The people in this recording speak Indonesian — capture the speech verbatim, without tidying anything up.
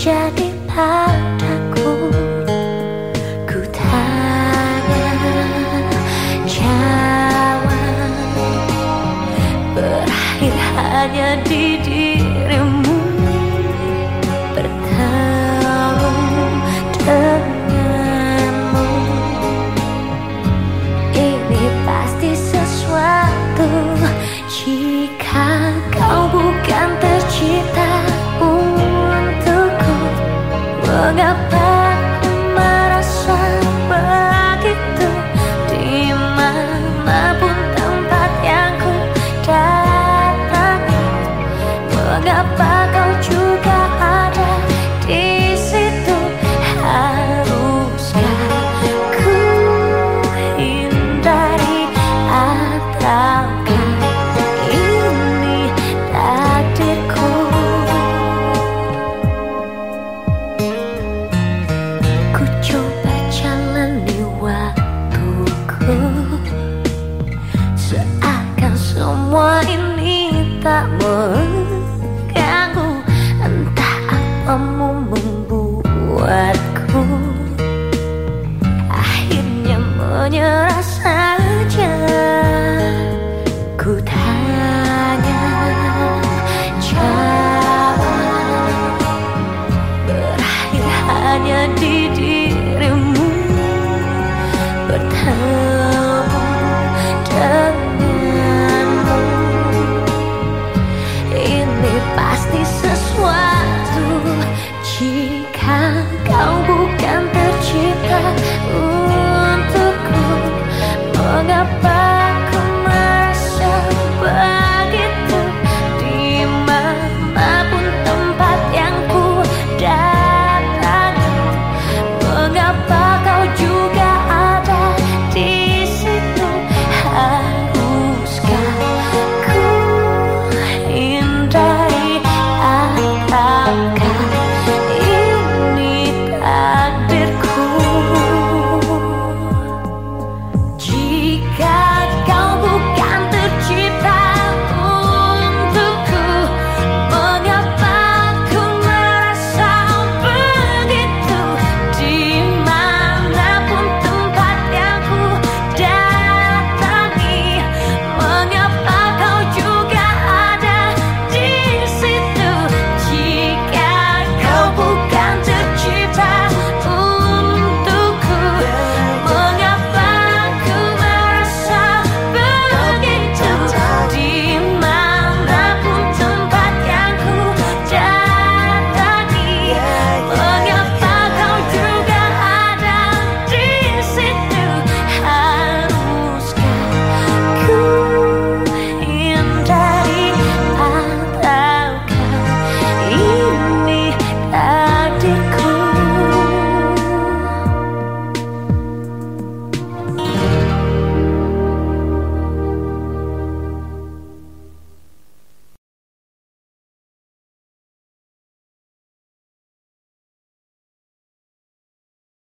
terjadi padaku? Ku tanya, jawab, berakhir hanya di dirimu bertemu denganmu. Ini pasti sesuatu jika kau bukan tercipta untukku. Mengapa ku merasa begitu? Dimanapun tempat yang ku datangi, mengapa kau juga ada di situ? Haruskah ku hindari ataukah ini takdirku? Ku coba jalani waktuku seakan semua ini tak mengganggu. Entah apamu membuat